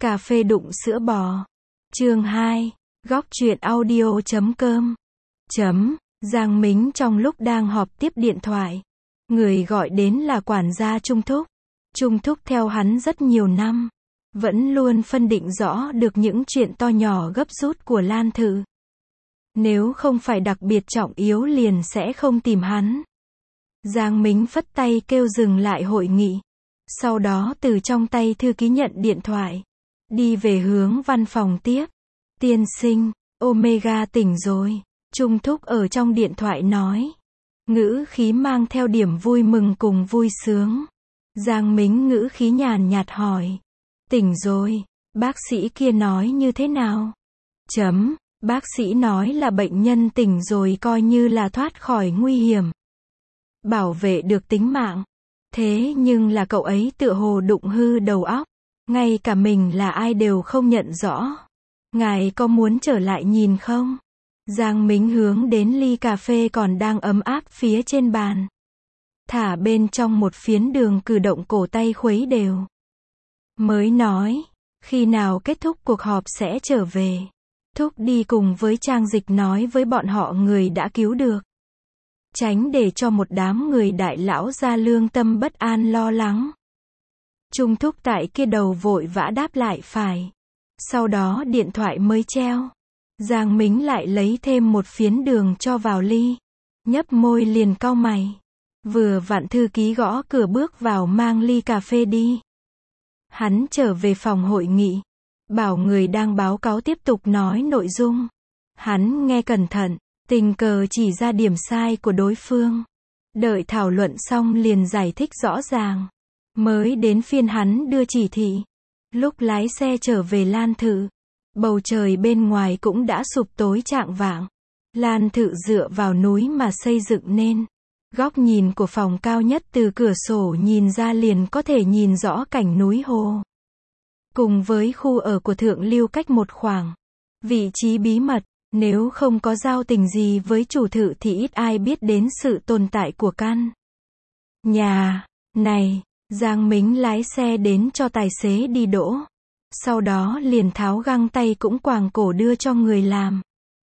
Cà phê đụng sữa bò. Chương 2. Góc truyện audio.com. Giang Mính trong lúc đang họp tiếp điện thoại. Người gọi đến là quản gia Trung Thúc. Trung Thúc theo hắn rất nhiều năm. Vẫn luôn phân định rõ được những chuyện to nhỏ gấp rút của Lan Thự. Nếu không phải đặc biệt trọng yếu liền sẽ không tìm hắn. Giang Mính phất tay kêu dừng lại hội nghị. Sau đó từ trong tay thư ký nhận điện thoại. Đi về hướng văn phòng tiếp. Tiên sinh, Omega tỉnh rồi. Trung Thúc ở trong điện thoại nói. Ngữ khí mang theo điểm vui mừng cùng vui sướng. Giang Mính ngữ khí nhàn nhạt hỏi. Tỉnh rồi, bác sĩ kia nói như thế nào? Bác sĩ nói là bệnh nhân tỉnh rồi coi như là thoát khỏi nguy hiểm. Bảo vệ được tính mạng. Thế nhưng là cậu ấy tựa hồ đụng hư đầu óc. Ngay cả mình là ai đều không nhận rõ. Ngài có muốn trở lại nhìn không? Giang Mính hướng đến ly cà phê còn đang ấm áp phía trên bàn. Thả bên trong một phiến đường cử động cổ tay khuấy đều. Mới nói, khi nào kết thúc cuộc họp sẽ trở về. Thúc đi cùng với Trang Dịch nói với bọn họ người đã cứu được. Tránh để cho một đám người đại lão ra lương tâm bất an lo lắng. Trung Thúc tại kia đầu vội vã đáp lại phải. Sau đó điện thoại mới treo. Giang Mính lại lấy thêm một phiến đường cho vào ly. Nhấp môi liền cau mày. Vừa vặn thư ký gõ cửa bước vào mang ly cà phê đi. Hắn trở về phòng hội nghị. Bảo người đang báo cáo tiếp tục nói nội dung. Hắn nghe cẩn thận, tình cờ chỉ ra điểm sai của đối phương. Đợi thảo luận xong liền giải thích rõ ràng. Mới đến phiên hắn đưa chỉ thị. Lúc lái xe trở về Lan Thự, bầu trời bên ngoài cũng đã sụp tối chạng vạng. Lan Thự dựa vào núi mà xây dựng nên. Góc nhìn của phòng cao nhất từ cửa sổ nhìn ra liền có thể nhìn rõ cảnh núi hồ. Cùng với khu ở của Thượng Lưu cách một khoảng. Vị trí bí mật, nếu không có giao tình gì với chủ thự thì ít ai biết đến sự tồn tại của căn nhà này. Giang Mính lái xe đến cho tài xế đi đỗ. Sau đó liền tháo găng tay cũng quàng cổ đưa cho người làm.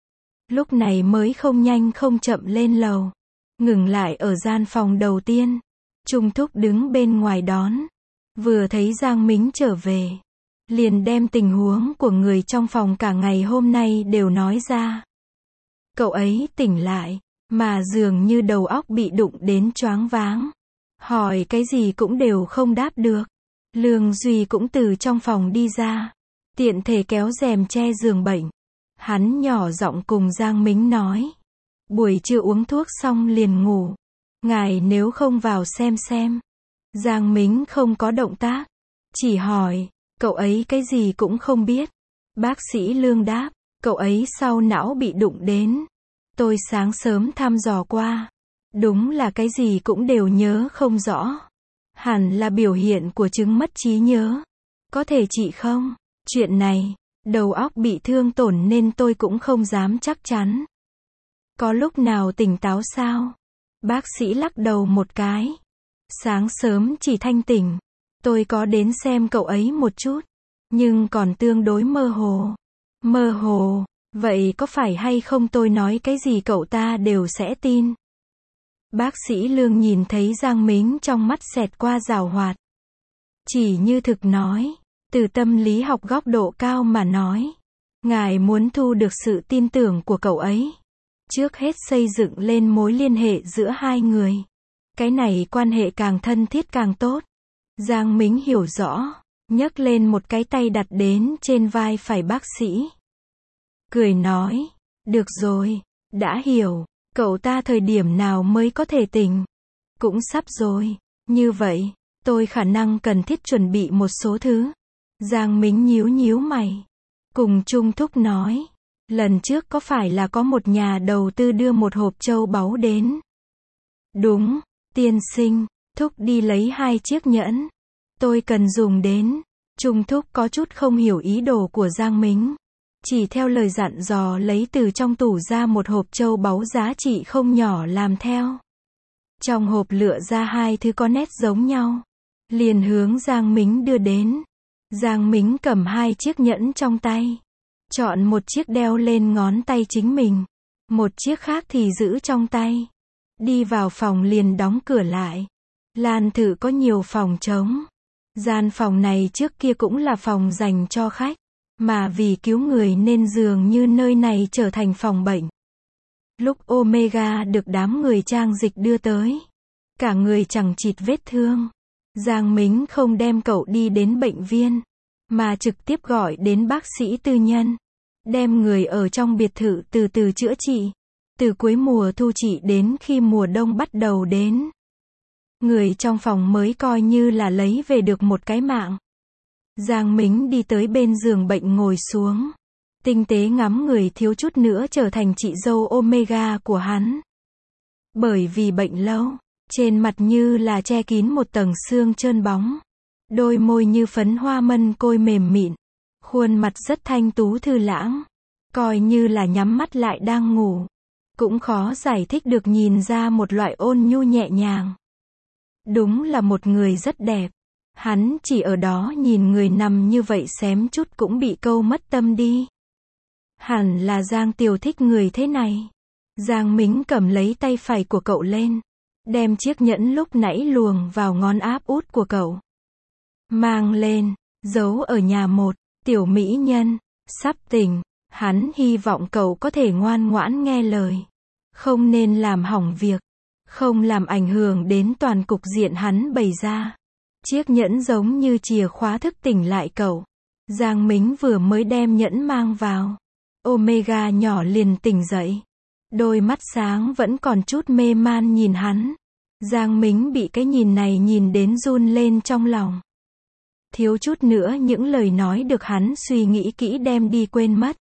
Lúc này mới không nhanh không chậm lên lầu. Ngừng lại ở gian phòng đầu tiên. Trung Thúc đứng bên ngoài đón. Vừa thấy Giang Mính trở về. Liền đem tình huống của người trong phòng cả ngày hôm nay đều nói ra. Cậu ấy tỉnh lại, mà dường như đầu óc bị đụng đến choáng váng. Hỏi cái gì cũng đều không đáp được. Lương Duy cũng từ trong phòng đi ra. Tiện thể kéo rèm che giường bệnh. Hắn nhỏ giọng cùng Giang Mính nói. Buổi trưa uống thuốc xong liền ngủ. Ngài nếu không vào xem. Giang Mính không có động tác. Chỉ hỏi, cậu ấy cái gì cũng không biết. Bác sĩ Lương đáp, cậu ấy sau não bị đụng đến. Tôi sáng sớm thăm dò qua. Đúng là cái gì cũng đều nhớ không rõ. Hẳn là biểu hiện của chứng mất trí nhớ. Có thể trị không? Chuyện này, đầu óc bị thương tổn nên tôi cũng không dám chắc chắn. Có lúc nào tỉnh táo sao? Bác sĩ lắc đầu một cái. Sáng sớm chỉ thanh tỉnh. Tôi có đến xem cậu ấy một chút. Nhưng còn tương đối mơ hồ. Mơ hồ, vậy có phải hay không tôi nói cái gì cậu ta đều sẽ tin? Bác sĩ Lương nhìn thấy Giang Mính trong mắt xẹt qua giảo hoạt. Chỉ như thực nói, từ tâm lý học góc độ cao mà nói. Ngài muốn thu được sự tin tưởng của cậu ấy. Trước hết xây dựng lên mối liên hệ giữa hai người. Cái này quan hệ càng thân thiết càng tốt. Giang Mính hiểu rõ, nhấc lên một cái tay đặt đến trên vai phải bác sĩ. Cười nói, được rồi, đã hiểu, cậu ta thời điểm nào mới có thể tỉnh? Cũng sắp rồi, như vậy, tôi khả năng cần thiết chuẩn bị một số thứ. Giang Mính nhíu mày. Cùng Trung Thúc nói, lần trước có phải là có một nhà đầu tư đưa một hộp châu báu đến? Đúng, tiên sinh, Thúc đi lấy 2 chiếc nhẫn. Tôi cần dùng đến. Trung Thúc có chút không hiểu ý đồ của Giang Mính. Chỉ theo lời dặn dò lấy từ trong tủ ra một hộp châu báu giá trị không nhỏ làm theo. Trong hộp lựa ra 2 thứ có nét giống nhau. Liền hướng Giang Mính đưa đến. Giang Mính cầm 2 chiếc nhẫn trong tay. Chọn một chiếc đeo lên ngón tay chính mình. Một chiếc khác thì giữ trong tay. Đi vào phòng liền đóng cửa lại. Lan Thự có nhiều phòng trống. Gian phòng này trước kia cũng là phòng dành cho khách. Mà vì cứu người nên dường như nơi này trở thành phòng bệnh. Lúc Omega được đám người trang dịch đưa tới. Cả người chẳng chịt vết thương. Giang Mính không đem cậu đi đến bệnh viên. Mà trực tiếp gọi đến bác sĩ tư nhân. Đem người ở trong biệt thự từ từ chữa trị. Từ cuối mùa thu trị đến khi mùa đông bắt đầu đến. Người trong phòng mới coi như là lấy về được một cái mạng. Giang Mính đi tới bên giường bệnh ngồi xuống. Tinh tế ngắm người thiếu chút nữa trở thành chị dâu Omega của hắn. Bởi vì bệnh lâu, trên mặt như là che kín một tầng xương trơn bóng. Đôi môi như phấn hoa mân côi mềm mịn. Khuôn mặt rất thanh tú thư lãng. Coi như là nhắm mắt lại đang ngủ. Cũng khó giải thích được nhìn ra một loại ôn nhu nhẹ nhàng. Đúng là một người rất đẹp. Hắn chỉ ở đó nhìn người nằm như vậy xém chút cũng bị câu mất tâm đi. Hẳn là Giang Tiều thích người thế này. Giang Mính cầm lấy tay phải của cậu lên. Đem chiếc nhẫn lúc nãy luồng vào ngón áp út của cậu. Mang lên, giấu ở nhà một, tiểu mỹ nhân, sắp tỉnh. Hắn hy vọng cậu có thể ngoan ngoãn nghe lời. Không nên làm hỏng việc. Không làm ảnh hưởng đến toàn cục diện hắn bày ra. Chiếc nhẫn giống như chìa khóa thức tỉnh lại cậu. Giang Mính vừa mới đem nhẫn mang vào. Omega nhỏ liền tỉnh dậy. Đôi mắt sáng vẫn còn chút mê man nhìn hắn. Giang Mính bị cái nhìn này nhìn đến run lên trong lòng. Thiếu chút nữa những lời nói được hắn suy nghĩ kỹ đem đi quên mất.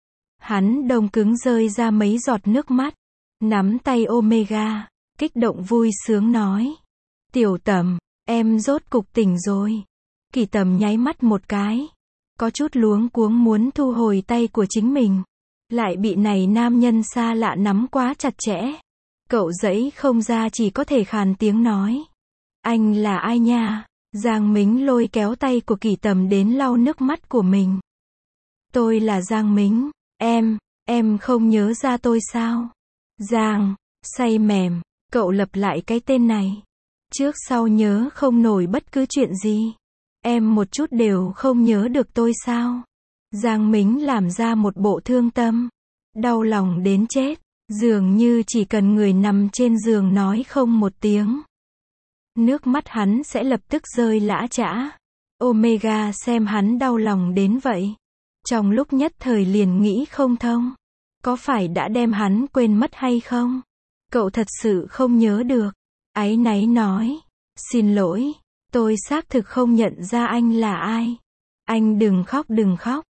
Hắn đông cứng rơi ra mấy giọt nước mắt. Nắm tay Omega. Kích động vui sướng nói. Tiểu Tầm, em rốt cục tỉnh rồi. Kỳ Tầm nháy mắt một cái. Có chút luống cuống muốn thu hồi tay của chính mình. Lại bị này nam nhân xa lạ nắm quá chặt chẽ. Cậu giãy không ra chỉ có thể khàn tiếng nói. Anh là ai nha? Giang Mính lôi kéo tay của Kỳ Tầm đến lau nước mắt của mình. Tôi là Giang Mính. Em không nhớ ra tôi sao? Giang, say mềm. Cậu lặp lại cái tên này. Trước sau nhớ không nổi bất cứ chuyện gì. Em một chút đều không nhớ được tôi sao? Giang Mính làm ra một bộ thương tâm. Đau lòng đến chết. Dường như chỉ cần người nằm trên giường nói không một tiếng. Nước mắt hắn sẽ lập tức rơi lã chã. Omega xem hắn đau lòng đến vậy. Trong lúc nhất thời liền nghĩ không thông. Có phải đã đem hắn quên mất hay không? Cậu thật sự không nhớ được. Áy náy nói. Xin lỗi. Tôi xác thực không nhận ra anh là ai. Anh đừng khóc.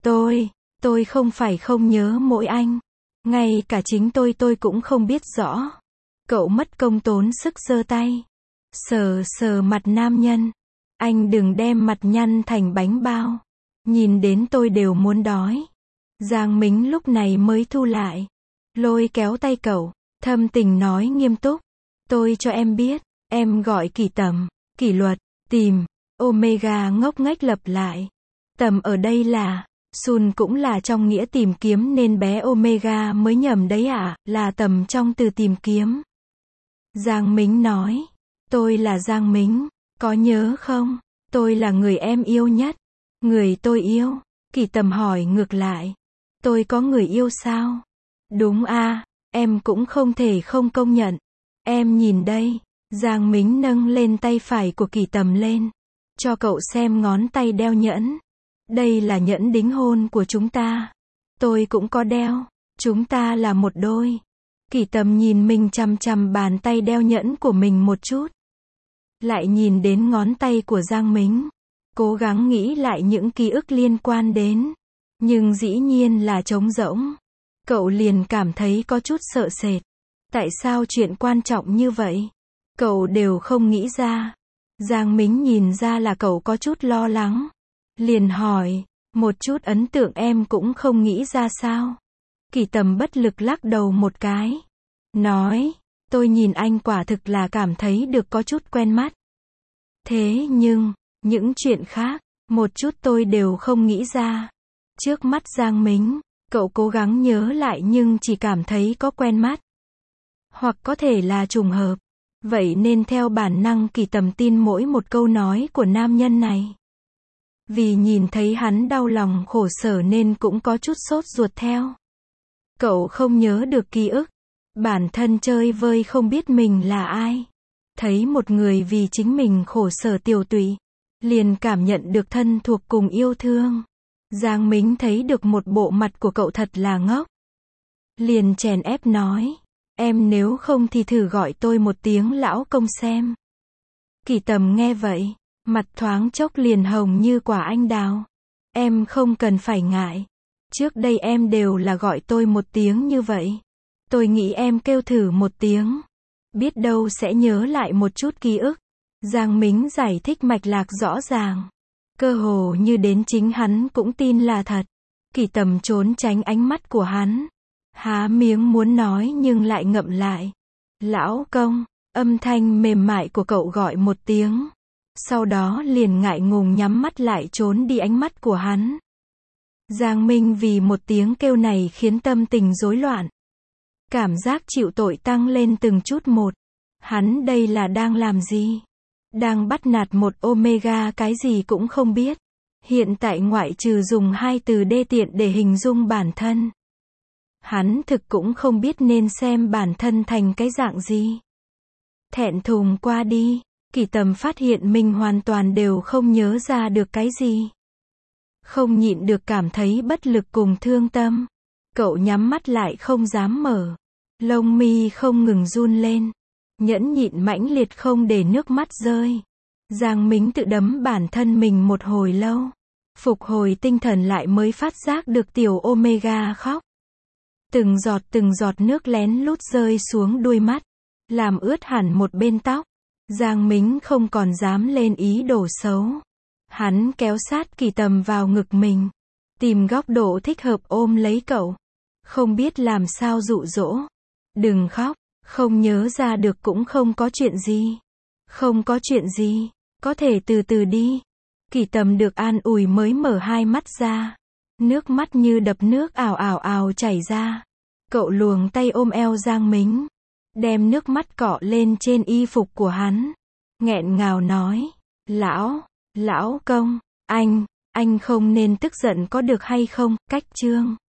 Tôi không phải không nhớ mỗi anh. Ngay cả chính tôi cũng không biết rõ. Cậu mất công tốn sức giơ tay. Sờ mặt nam nhân. Anh đừng đem mặt nhăn thành bánh bao. Nhìn đến tôi đều muốn đói. Giang Mính lúc này mới thu lại. Lôi kéo tay cậu. Thâm tình nói nghiêm túc. Tôi cho em biết. Em gọi Kỳ Tầm. Kỷ luật. Tìm. Omega ngốc nghếch lặp lại. Tầm ở đây là. Sun cũng là trong nghĩa tìm kiếm nên bé Omega mới nhầm đấy à, là tầm trong từ tìm kiếm. Giang Mính nói. Tôi là Giang Mính. Có nhớ không? Tôi là người em yêu nhất. Người tôi yêu. Kỳ Tầm hỏi ngược lại. Tôi có người yêu sao? Đúng à, em cũng không thể không công nhận. Em nhìn đây. Giang Mính nâng lên tay phải của Kỳ Tầm lên. Cho cậu xem ngón tay đeo nhẫn. Đây là nhẫn đính hôn của chúng ta. Tôi cũng có đeo. Chúng ta là một đôi. Kỳ Tầm nhìn mình chằm chằm bàn tay đeo nhẫn của mình một chút. Lại nhìn đến ngón tay của Giang Mính. Cố gắng nghĩ lại những ký ức liên quan đến. Nhưng dĩ nhiên là trống rỗng. Cậu liền cảm thấy có chút sợ sệt. Tại sao chuyện quan trọng như vậy? Cậu đều không nghĩ ra. Giang Mính nhìn ra là cậu có chút lo lắng. Liền hỏi, một chút ấn tượng em cũng không nghĩ ra sao? Kỳ Tầm bất lực lắc đầu một cái. Nói, tôi nhìn anh quả thực là cảm thấy được có chút quen mắt. Thế nhưng, những chuyện khác, Một chút tôi đều không nghĩ ra. Trước mắt Giang Mính, cậu cố gắng nhớ lại nhưng chỉ cảm thấy có quen mắt. Hoặc có thể là trùng hợp. Vậy nên theo bản năng Kỳ Tầm tin mỗi một câu nói của nam nhân này. Vì nhìn thấy hắn đau lòng khổ sở nên cũng có chút sốt ruột theo. Cậu không nhớ được ký ức. Bản thân chơi vơi không biết mình là ai. Thấy một người vì chính mình khổ sở tiều tụy. Liền cảm nhận được thân thuộc cùng yêu thương. Giang Mính thấy được một bộ mặt của cậu thật là ngốc. Liền chèn ép nói. Em nếu không thì thử gọi tôi một tiếng lão công xem. Kỳ Tầm nghe vậy. Mặt thoáng chốc liền hồng như quả anh đào. Em không cần phải ngại. Trước đây em đều là gọi tôi một tiếng như vậy. Tôi nghĩ em kêu thử một tiếng. Biết đâu sẽ nhớ lại một chút ký ức. Giang Mính giải thích mạch lạc rõ ràng. Cơ hồ như đến chính hắn cũng tin là thật. Kỳ Tầm trốn tránh ánh mắt của hắn. Há miếng muốn nói nhưng lại ngậm lại. Lão công, âm thanh mềm mại của cậu gọi một tiếng. Sau đó liền ngại ngùng nhắm mắt lại trốn đi ánh mắt của hắn. Giang Minh vì một tiếng kêu này khiến tâm tình rối loạn. Cảm giác chịu tội tăng lên từng chút một. Hắn đây là đang làm gì? Đang bắt nạt một Omega cái gì cũng không biết. Hiện tại ngoại trừ dùng hai từ đê tiện để hình dung bản thân. Hắn thực cũng không biết nên xem bản thân thành cái dạng gì. Thẹn thùng qua đi, Kỳ Tầm phát hiện mình hoàn toàn đều không nhớ ra được cái gì. Không nhịn được cảm thấy bất lực cùng thương tâm. Cậu nhắm mắt lại không dám mở. Lông mi không ngừng run lên. Nhẫn nhịn mãnh liệt không để nước mắt rơi. Giang Mính tự đấm bản thân mình một hồi lâu. Phục hồi tinh thần lại mới phát giác được tiểu Omega khóc. Từng giọt nước lén lút rơi xuống đuôi mắt. Làm ướt hẳn một bên tóc. Giang Mính không còn dám lên ý đồ xấu. Hắn kéo sát Kỳ Tầm vào ngực mình. Tìm góc độ thích hợp ôm lấy cậu. Không biết làm sao dụ dỗ. Đừng khóc, không nhớ ra được cũng không có chuyện gì. Không có chuyện gì, có thể từ từ đi. Kỳ Tầm được an ủi mới mở hai mắt ra. Nước mắt như đập nước ào ào ào chảy ra. Cậu luồng tay ôm eo Giang Mính. Đem nước mắt cọ lên trên y phục của hắn. Nghẹn ngào nói. Lão công, anh không nên tức giận có được hay không, cách chương.